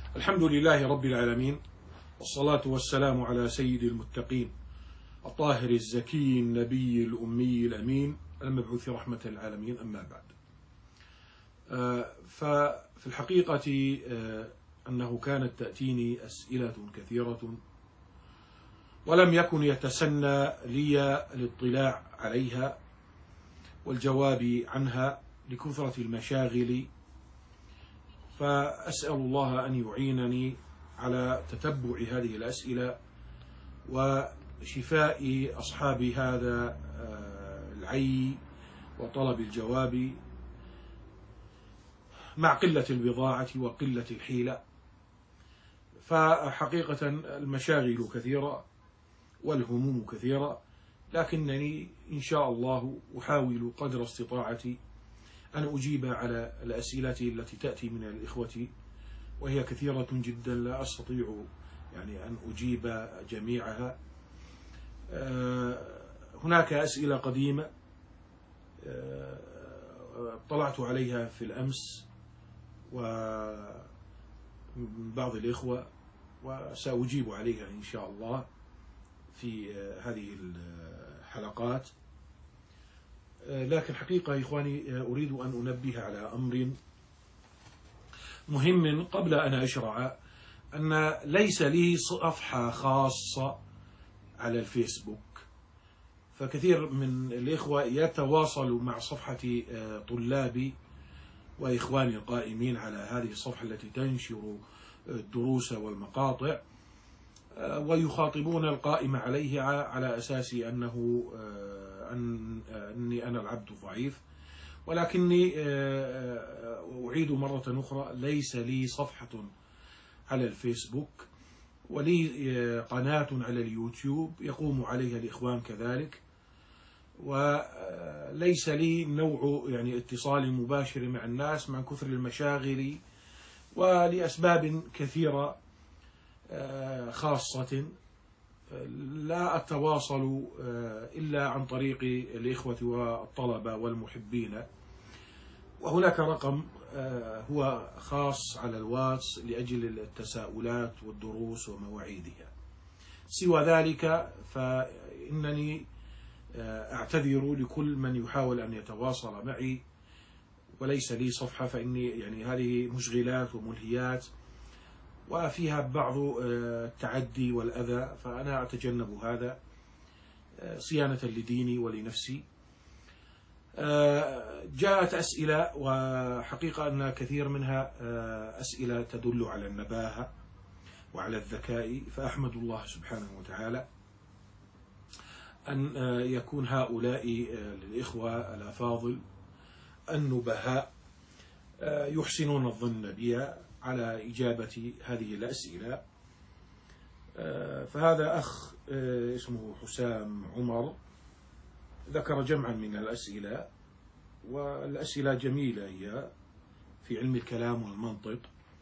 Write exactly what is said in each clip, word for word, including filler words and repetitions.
الحمد لله رب العالمين، والصلاة والسلام على سيد المتقين الطاهر الزكي النبي الأمي الأمين المبعوث رحمة العالمين. أما بعد، ففي الحقيقة أنه كانت تأتيني أسئلة كثيرة ولم يكن يتسنى لي الاطلاع عليها والجواب عنها لكثرة المشاغل، فأسأل الله أن يعينني على تتبع هذه الأسئلة وشفاء أصحاب هذا العي وطلب الجواب مع قلة البضاعة وقلة الحيلة. فحقيقة المشاغل كثيرة والهموم كثيرة، لكنني إن شاء الله أحاول قدر استطاعتي أن أجيب على الأسئلة التي تأتي من الإخوة، وهي كثيرة جدا لا أستطيع يعني أن أجيب جميعها. هناك أسئلة قديمة اطلعت عليها في الأمس ومن بعض الإخوة، وسأجيب عليها إن شاء الله في هذه الحلقات. لكن حقيقة إخواني أريد أن أنبه على أمر مهم قبل أن أشرع، أن ليس لي صفحة خاصة على الفيسبوك، فكثير من الإخوة يتواصلوا مع صفحة طلابي وإخواني القائمين على هذه الصفحة التي تنشر الدروس والمقاطع، ويخاطبون القائمة عليه على أساس أنه أن أني أنا العبد ضعيف. ولكني أعيد مرة أخرى، ليس لي صفحة على الفيسبوك، ولي قناة على اليوتيوب يقوم عليها الإخوان كذلك، وليس لي نوع يعني اتصال مباشر مع الناس مع كثر المشاغل ولأسباب كثيرة خاصة لا أتواصل إلا عن طريق الإخوة والطلبة والمحبين. وهناك رقم هو خاص على الواتس لأجل التساؤلات والدروس ومواعيدها. سوى ذلك فإنني أعتذر لكل من يحاول أن يتواصل معي وليس لي صفحة، فإني يعني هذه مشغلات وملهيات وفيها بعض التعدي والأذى، فأنا أتجنب هذا صيانة لديني ولنفسي. جاءت أسئلة، وحقيقة أن كثير منها أسئلة تدل على النباهة وعلى الذكاء، فأحمد الله سبحانه وتعالى أن يكون هؤلاء الإخوة الأفاضل النبهاء يحسنون الظن بي على إجابة هذه الأسئلة. فهذا أخ اسمه حسام عمر ذكر جمعا من الأسئلة، والأسئلة جميلة هي في علم الكلام والمنطق.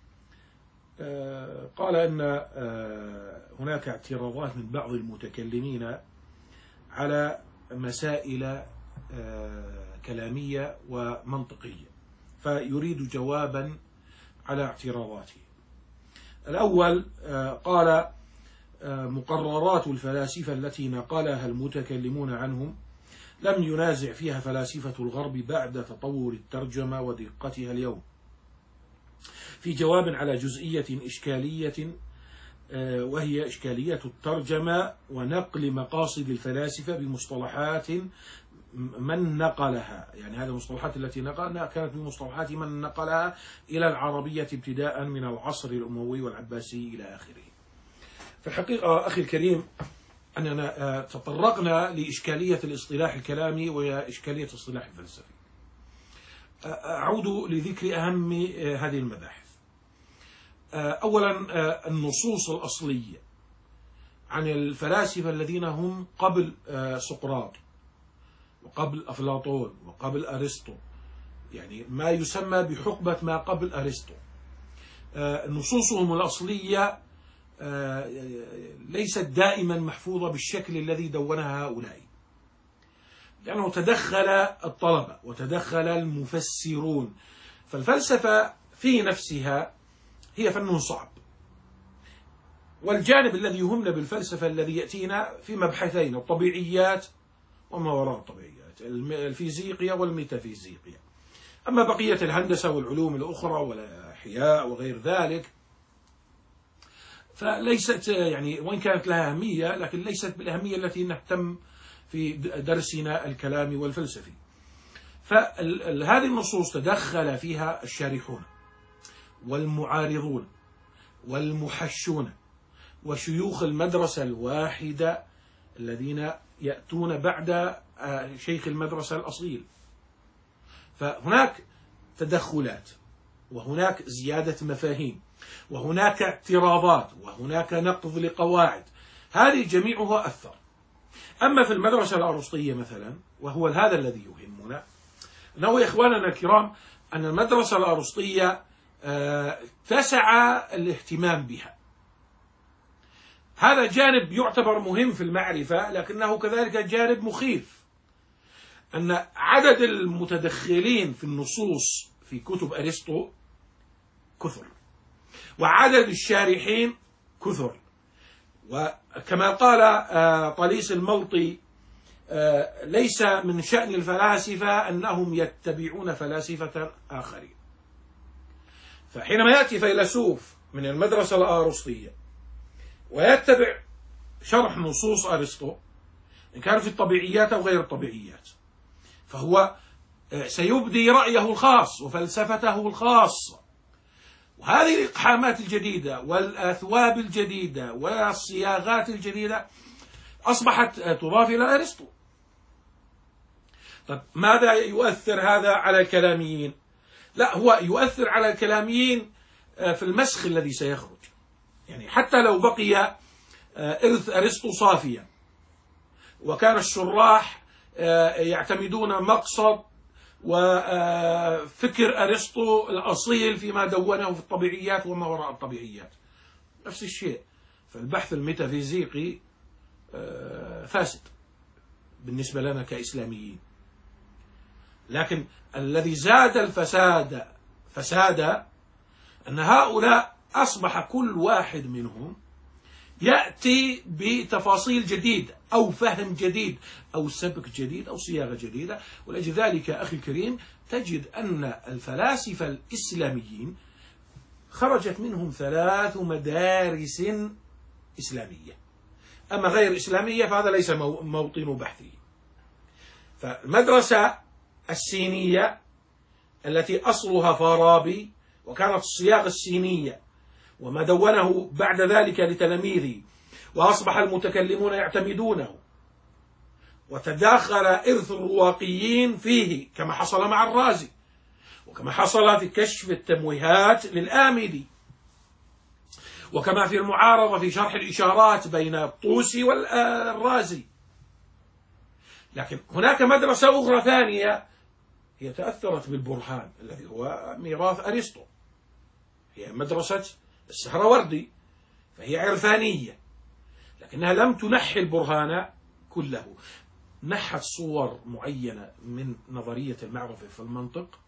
قال أن هناك اعتراضات من بعض المتكلمين على مسائل كلامية ومنطقية، فيريد جوابا على اعتراضاته. الأول قال: مقررات الفلاسفة التي نقلها المتكلمون عنهم لم ينازع فيها فلاسفة الغرب بعد تطور الترجمة ودقتها اليوم. في جواب على جزئية إشكالية، وهي إشكالية الترجمة ونقل مقاصد الفلاسفة بمصطلحات من نقلها، يعني هذه المصطلحات التي نقلنا كانت بمصطلحات من نقلها إلى العربية ابتداء من العصر الأموي والعباسي إلى آخره. في الحقيقة أخي الكريم أننا تطرقنا لإشكالية الاصطلاح الكلامي وإشكالية الاصطلاح الفلسفي. أعود لذكر أهم هذه المباحث. أولا، النصوص الأصلية عن الفلاسفة الذين هم قبل سقراط وقبل أفلاطون وقبل أرسطو، يعني ما يسمى بحقبة ما قبل أرسطو، نصوصهم الأصلية ليست دائما محفوظة بالشكل الذي دونها هؤلاء، لأنه تدخل الطلبة وتدخل المفسرون. فالفلسفة في نفسها هي فن صعب. والجانب الذي يهمنا بالفلسفة الذي يأتينا في مبحثين: الطبيعيات وما وراء الطبيعيات، الفيزيقيا والميتافيزيقيا. أما بقية الهندسة والعلوم الأخرى والأحياء وغير ذلك فليست، يعني وإن كانت لها أهمية، لكن ليست بالأهمية التي نهتم في درسنا الكلامي والفلسفي. فهذه النصوص تدخل فيها الشارحون والمعارضون والمحشون وشيوخ المدرسة الواحدة الذين يأتون بعد شيخ المدرسة الأصيل. فهناك تدخلات، وهناك زيادة مفاهيم، وهناك اعتراضات، وهناك نقض لقواعد، هذه جميعها أثر. أما في المدرسة الأرسطية مثلا، وهو هذا الذي يهمنا، أنه يا إخواننا الكرام أن المدرسة الأرسطية تسعى الاهتمام بها. هذا جانب يعتبر مهم في المعرفة، لكنه كذلك جانب مخيف، أن عدد المتدخلين في النصوص في كتب أرسطو كثر، وعدد الشارحين كثر. وكما قال طليس الملطي: ليس من شأن الفلاسفة أنهم يتبعون فلاسفة آخرين. فحينما يأتي فيلسوف من المدرسة الأرسطية ويتبع شرح نصوص أرسطو، إن كان في الطبيعيات أو غير الطبيعيات، فهو سيبدي رأيه الخاص وفلسفته الخاصة. وهذه الإقحامات الجديدة والأثواب الجديدة والصياغات الجديدة أصبحت تضاف إلى أرسطو. طيب ماذا يؤثر هذا على الكلاميين؟ لا، هو يؤثر على الكلاميين في المسخ الذي سيخرج. يعني حتى لو بقي إرث أرسطو صافيا، وكان الشراح يعتمدون مقصد وفكر أرسطو الأصيل فيما دونه في الطبيعيات وما وراء الطبيعيات، نفس الشيء. فالبحث الميتافيزيقي فاسد بالنسبة لنا كإسلاميين. لكن الذي زاد الفساد فسادا أن هؤلاء أصبح كل واحد منهم يأتي بتفاصيل جديدة أو فهم جديد أو سبك جديد أو صياغة جديدة. ولأجل ذلك أخي الكريم تجد أن الفلاسفة الإسلاميين خرجت منهم ثلاث مدارس إسلامية، أما غير إسلامية فهذا ليس موطن بحثه. فالمدرسة السينية التي أصلها فارابي، وكانت الصياغة السينية وما دونه بعد ذلك لتلاميذه، وأصبح المتكلمون يعتمدونه، وتداخل إرث الرواقيين فيه كما حصل مع الرازي، وكما حصل في كشف التمويهات للآمدي، وكما في المعارضة في شرح الإشارات بين الطوسي والرازي. لكن هناك مدرسة أخرى ثانية هي تأثرت بالبرهان الذي هو ميراث أرسطو، هي مدرسة السهروردي، فهي عرفانية، لكنها لم تنحي البرهان كله، نحت صور معينة من نظرية المعرفة في المنطق.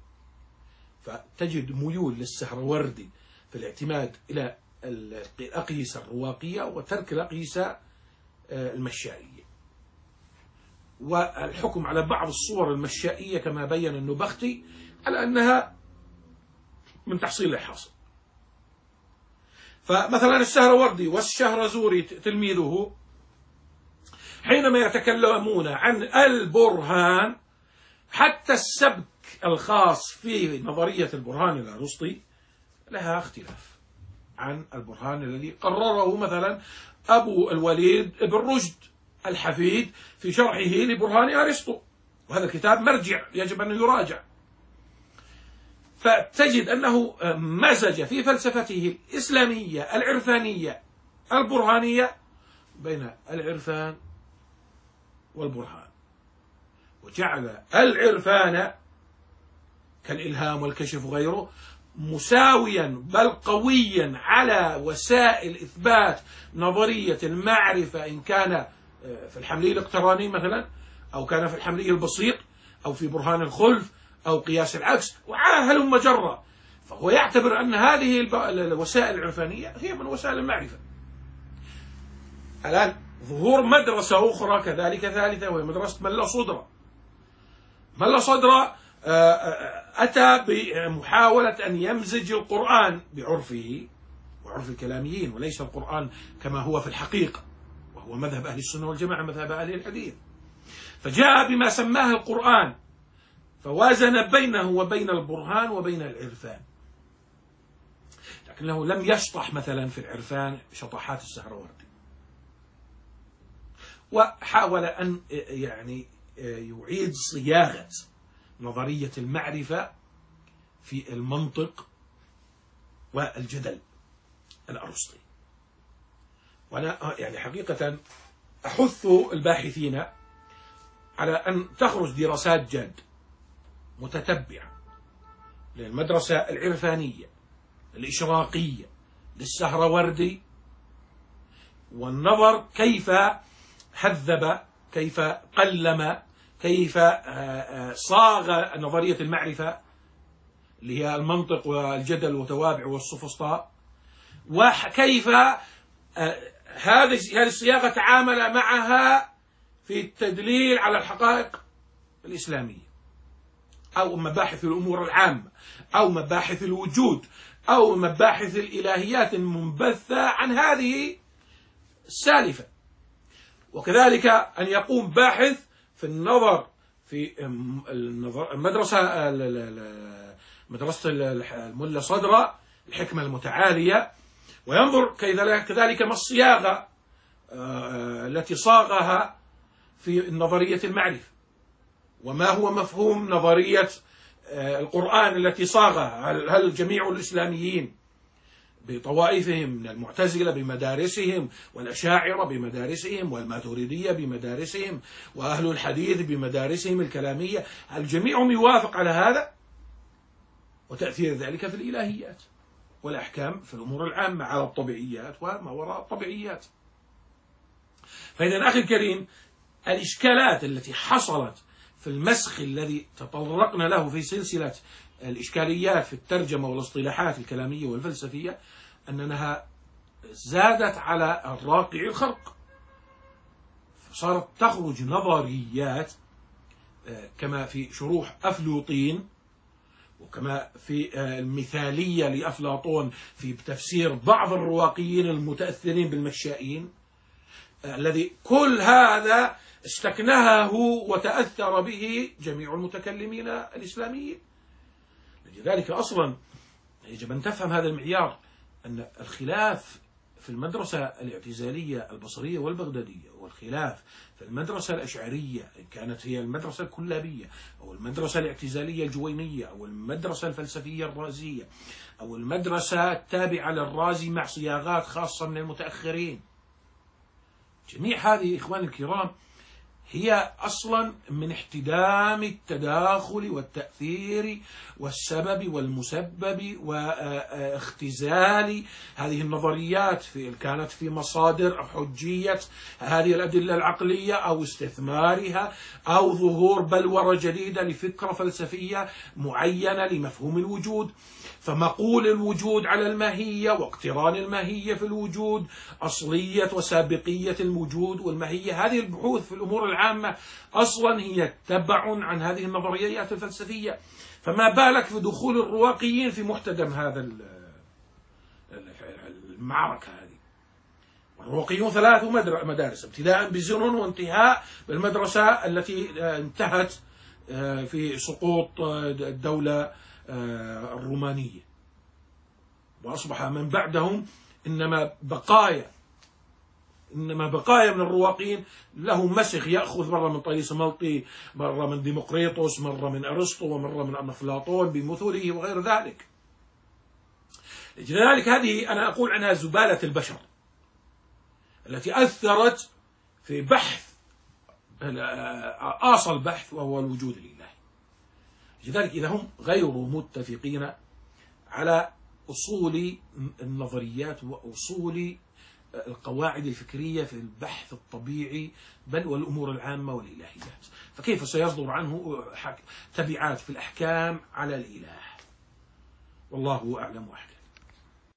فتجد ميول للسهروردي في الاعتماد إلى الأقيسة الرواقية وترك الأقيسة المشائية، والحكم على بعض الصور المشائية كما بين النبختي على أنها من تحصيل الحاصل. فمثلا السهروردي والشهرزوري تلميذه حينما يتكلمون عن البرهان، حتى السبك الخاص في نظرية البرهان الأرسطي لها اختلاف عن البرهان الذي قرره مثلا أبو الوليد ابن رشد الحفيد في شرحه لبرهان أرسطو، وهذا الكتاب مرجع يجب أن يراجع. فتجد أنه مزج في فلسفته الإسلامية العرفانية البرهانية بين العرفان والبرهان، وجعل العرفان كالإلهام والكشف وغيره مساويا بل قويا على وسائل إثبات نظرية المعرفة، إن كان في الحملي الاقتراني مثلا، أو كان في الحملي البسيط، أو في برهان الخلف، أو قياس العكس، وهلم جرة. فهو يعتبر أن هذه الوسائل العرفانية هي من وسائل المعرفة. الآن ظهور مدرسة أخرى كذلك ثالثة، وهي مدرسة ملا صدرة. ملا صدرة أتى بمحاولة أن يمزج القرآن بعرفه وعرف الكلاميين، وليس القرآن كما هو في الحقيقة، وهو مذهب أهل السنة والجماعة، مذهب أهل الحديث. فجاء بما سماه القرآن، فوازن بينه وبين البرهان وبين العرفان، لكنه لم يشطح مثلا في العرفان شطحات السهروردي، وحاول أن يعني يعيد صياغة نظرية المعرفة في المنطق والجدل الأرسطي. وأنا يعني حقيقة أحث الباحثين على أن تخرج دراسات جاد متتبعة للمدرسة العرفانية الإشراقية للسهروردي، والنظر كيف هذب، كيف قلم، كيف صاغ نظرية المعرفة اللي هي المنطق والجدل وتوابع والسفسطاء، وكيف هذه هذه الصياغة تعامل معها في التدليل على الحقائق الإسلامية، أو مباحث الأمور العامة، أو مباحث الوجود، أو مباحث الإلهيات المنبثة عن هذه السالفة. وكذلك أن يقوم باحث في النظر في المدرسة مدرسة الملا صدرة الحكمة المتعالية، وينظر كذلك ما الصياغة التي صاغها في نظرية المعرفة، وما هو مفهوم نظرية القرآن التي صاغها. هل جميع الإسلاميين بطوائفهم من المعتزلة بمدارسهم، والأشاعرة بمدارسهم، والماتريدية بمدارسهم، وأهل الحديث بمدارسهم الكلامية، هل جميعهم يوافق على هذا؟ وتأثير ذلك في الإلهيات والأحكام في الأمور العامة على الطبيعيات وما وراء الطبيعيات. فإذا أخي الكريم، الإشكالات التي حصلت في المسخ الذي تطرقنا له في سلسلة الإشكاليات في الترجمة والاصطلاحات الكلامية والفلسفية، أنها زادت على الراقع الخرق، صارت تخرج نظريات كما في شروح أفلوطين، وكما في المثالية لأفلاطون في تفسير بعض الرواقيين المتأثرين بالمشائين، الذي كل هذا استكنهه وتأثر به جميع المتكلمين الإسلاميين. لذلك أصلا يجب أن تفهم هذا المعيار، أن الخلاف في المدرسة الاعتزالية البصرية والبغدادية، والخلاف في المدرسة الأشعرية إن كانت هي المدرسة الكلابية، أو المدرسة الاعتزالية الجوينية، أو المدرسة الفلسفية الرازية، أو المدرسة التابعة للرازي مع صياغات خاصة من المتأخرين، جميع هذه إخواني الكرام هي أصلا من احتدام التداخل والتأثير والسبب والمسبب واختزال هذه النظريات في كانت في مصادر حجية هذه الأدلة العقلية، أو استثمارها، أو ظهور بلورة جديدة لفكرة فلسفية معينة لمفهوم الوجود. فمقول الوجود على الماهية واقتران الماهية في الوجود، أصلية وسابقية الوجود والماهية، هذه البحوث في الأمور العامة أصلا هي تبع عن هذه النظريات الفلسفية. فما بالك في دخول الرواقيين في محتدم هذا المعركة هذه. الرواقيون ثلاث مدارس، ابتداء بزنون وانتهاء بالمدرسة التي انتهت في سقوط الدولة الرومانية، وأصبح من بعدهم إنما بقايا إنما بقايا من الرواقين لهم مسخ، يأخذ مرة من طيلس ملطي، مرة من ديمقريطوس، مرة من أرسطو، ومرة من أفلاطون بمثوله وغير ذلك. لذلك هذه أنا أقول عنها زبالة البشر التي أثرت في بحث أصل البحث وهو الوجود الإلهي. لذلك إذا هم غير متفقين على أصول النظريات وأصول القواعد الفكرية في البحث الطبيعي بل والأمور العامة والإلهيات، فكيف سيصدر عنه تبعات في الأحكام على الإله؟ والله أعلم وأحكم.